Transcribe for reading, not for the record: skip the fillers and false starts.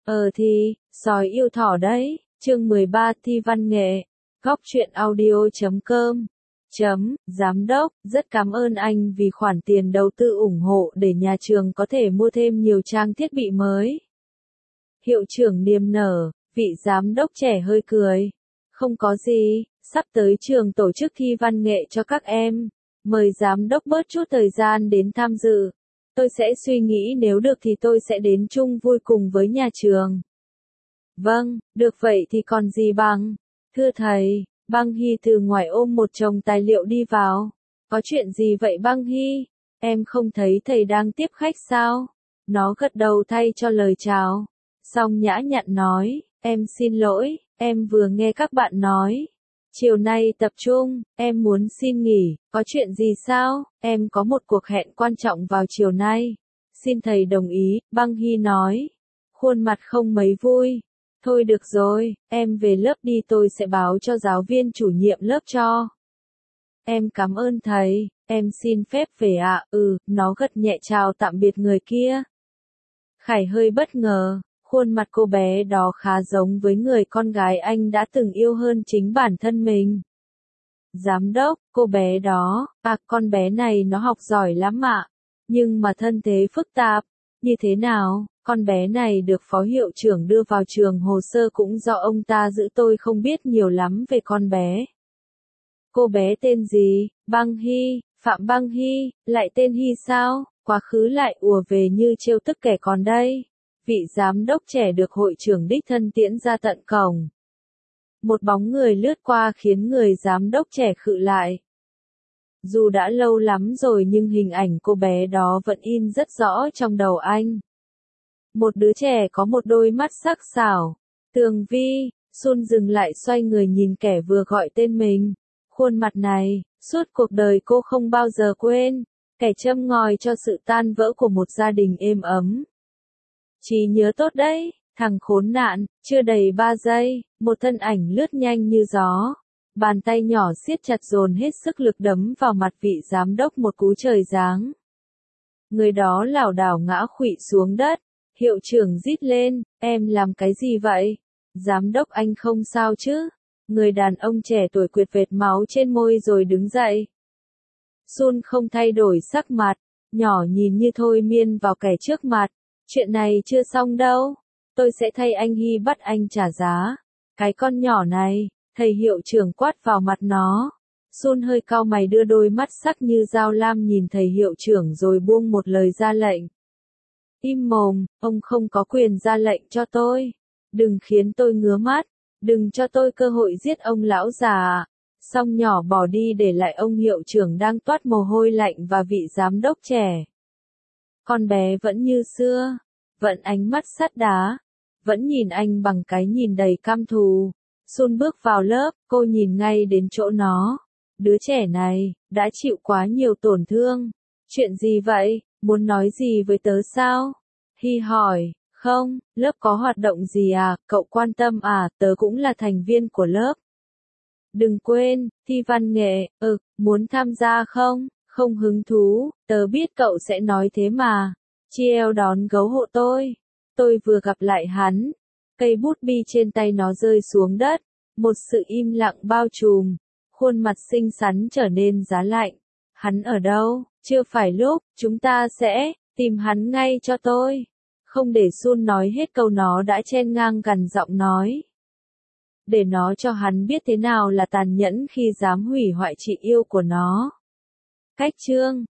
Sói yêu thỏ đấy, chương 13 thi văn nghệ, góc truyện audio.com. Giám đốc, rất cảm ơn anh vì khoản tiền đầu tư ủng hộ để nhà trường có thể mua thêm nhiều trang thiết bị mới. Hiệu trưởng niềm nở, vị giám đốc trẻ hơi cười. Không có gì, sắp tới trường tổ chức thi văn nghệ cho các em. Mời giám đốc bớt chút thời gian đến tham dự. Tôi sẽ suy nghĩ nếu được thì tôi sẽ đến chung vui cùng với nhà trường. Vâng, được vậy thì còn gì bằng. Thưa thầy, Băng Hy từ ngoài ôm một chồng tài liệu đi vào. Có chuyện gì vậy Băng Hy? Em không thấy thầy đang tiếp khách sao? Nó gật đầu thay cho lời chào. Xong nhã nhặn nói, em xin lỗi, em vừa nghe các bạn nói. Chiều nay tập trung, em muốn xin nghỉ, có chuyện gì sao? Em có một cuộc hẹn quan trọng vào chiều nay. Xin thầy đồng ý, Băng Hy nói. Khuôn mặt không mấy vui. Thôi được rồi, em về lớp đi, tôi sẽ báo cho giáo viên chủ nhiệm lớp cho. Em cảm ơn thầy, em xin phép về ạ. Nó gật nhẹ chào tạm biệt người kia. Khải hơi bất ngờ, khuôn mặt cô bé đó khá giống với người con gái anh đã từng yêu hơn chính bản thân mình. Giám đốc, cô bé đó, con bé này nó học giỏi lắm ạ, nhưng mà thân thế phức tạp. Như thế nào? Con bé này được phó hiệu trưởng đưa vào trường, hồ sơ cũng do ông ta giữ, tôi không biết nhiều lắm về con bé. Cô bé tên gì? Băng Hy, Phạm Băng Hy, lại tên Hy sao? Quá khứ lại ùa về như trêu tức kẻ còn đây. Vị giám đốc trẻ được hội trưởng đích thân tiễn ra tận cổng. Một bóng người lướt qua khiến người giám đốc trẻ khựng lại. Dù đã lâu lắm rồi nhưng hình ảnh cô bé đó vẫn in rất rõ trong đầu anh. Một đứa trẻ có một đôi mắt sắc sảo. Tường Vi, Sun dừng lại xoay người nhìn kẻ vừa gọi tên mình. Khuôn mặt này, suốt cuộc đời cô không bao giờ quên. Kẻ châm ngòi cho sự tan vỡ của một gia đình êm ấm. Trí nhớ tốt đấy, thằng khốn nạn. Chưa đầy 3 giây, một thân ảnh lướt nhanh như gió. Bàn tay nhỏ siết chặt dồn hết sức lực đấm vào mặt vị giám đốc một cú trời giáng. Người đó lảo đảo ngã khuỵu xuống đất. Hiệu trưởng rít lên, em làm cái gì vậy? Giám đốc anh không sao chứ? Người đàn ông trẻ tuổi quệt vệt máu trên môi rồi đứng dậy. Sun không thay đổi sắc mặt, nhỏ nhìn như thôi miên vào kẻ trước mặt. Chuyện này chưa xong đâu. Tôi sẽ thay anh Hy bắt anh trả giá. Cái con nhỏ này, thầy hiệu trưởng quát vào mặt nó. Sun hơi cau mày đưa đôi mắt sắc như dao lam nhìn thầy hiệu trưởng rồi buông một lời ra lệnh. Im mồm, ông không có quyền ra lệnh cho tôi. Đừng khiến tôi ngứa mắt. Đừng cho tôi cơ hội giết ông lão già. Xong nhỏ bỏ đi để lại ông hiệu trưởng đang toát mồ hôi lạnh và vị giám đốc trẻ. Con bé vẫn như xưa. Vẫn ánh mắt sắt đá. Vẫn nhìn anh bằng cái nhìn đầy căm thù. Sun bước vào lớp, cô nhìn ngay đến chỗ nó. Đứa trẻ này, đã chịu quá nhiều tổn thương. Chuyện gì vậy? Muốn nói gì với tớ sao? Hy hỏi, không, lớp có hoạt động gì à, cậu quan tâm à, tớ cũng là thành viên của lớp. Đừng quên, thi văn nghệ, muốn tham gia không? Không hứng thú, tớ biết cậu sẽ nói thế mà. Chiêu đón gấu hộ tôi. Tôi vừa gặp lại hắn. Cây bút bi trên tay nó rơi xuống đất. Một sự im lặng bao trùm. Khuôn mặt xinh xắn trở nên giá lạnh. Hắn ở đâu? Chưa phải lúc, chúng ta sẽ tìm hắn ngay cho tôi. Không để Sun nói hết câu nó đã chen ngang gằn giọng nói. Để nó cho hắn biết thế nào là tàn nhẫn khi dám hủy hoại chị yêu của nó. Cách chương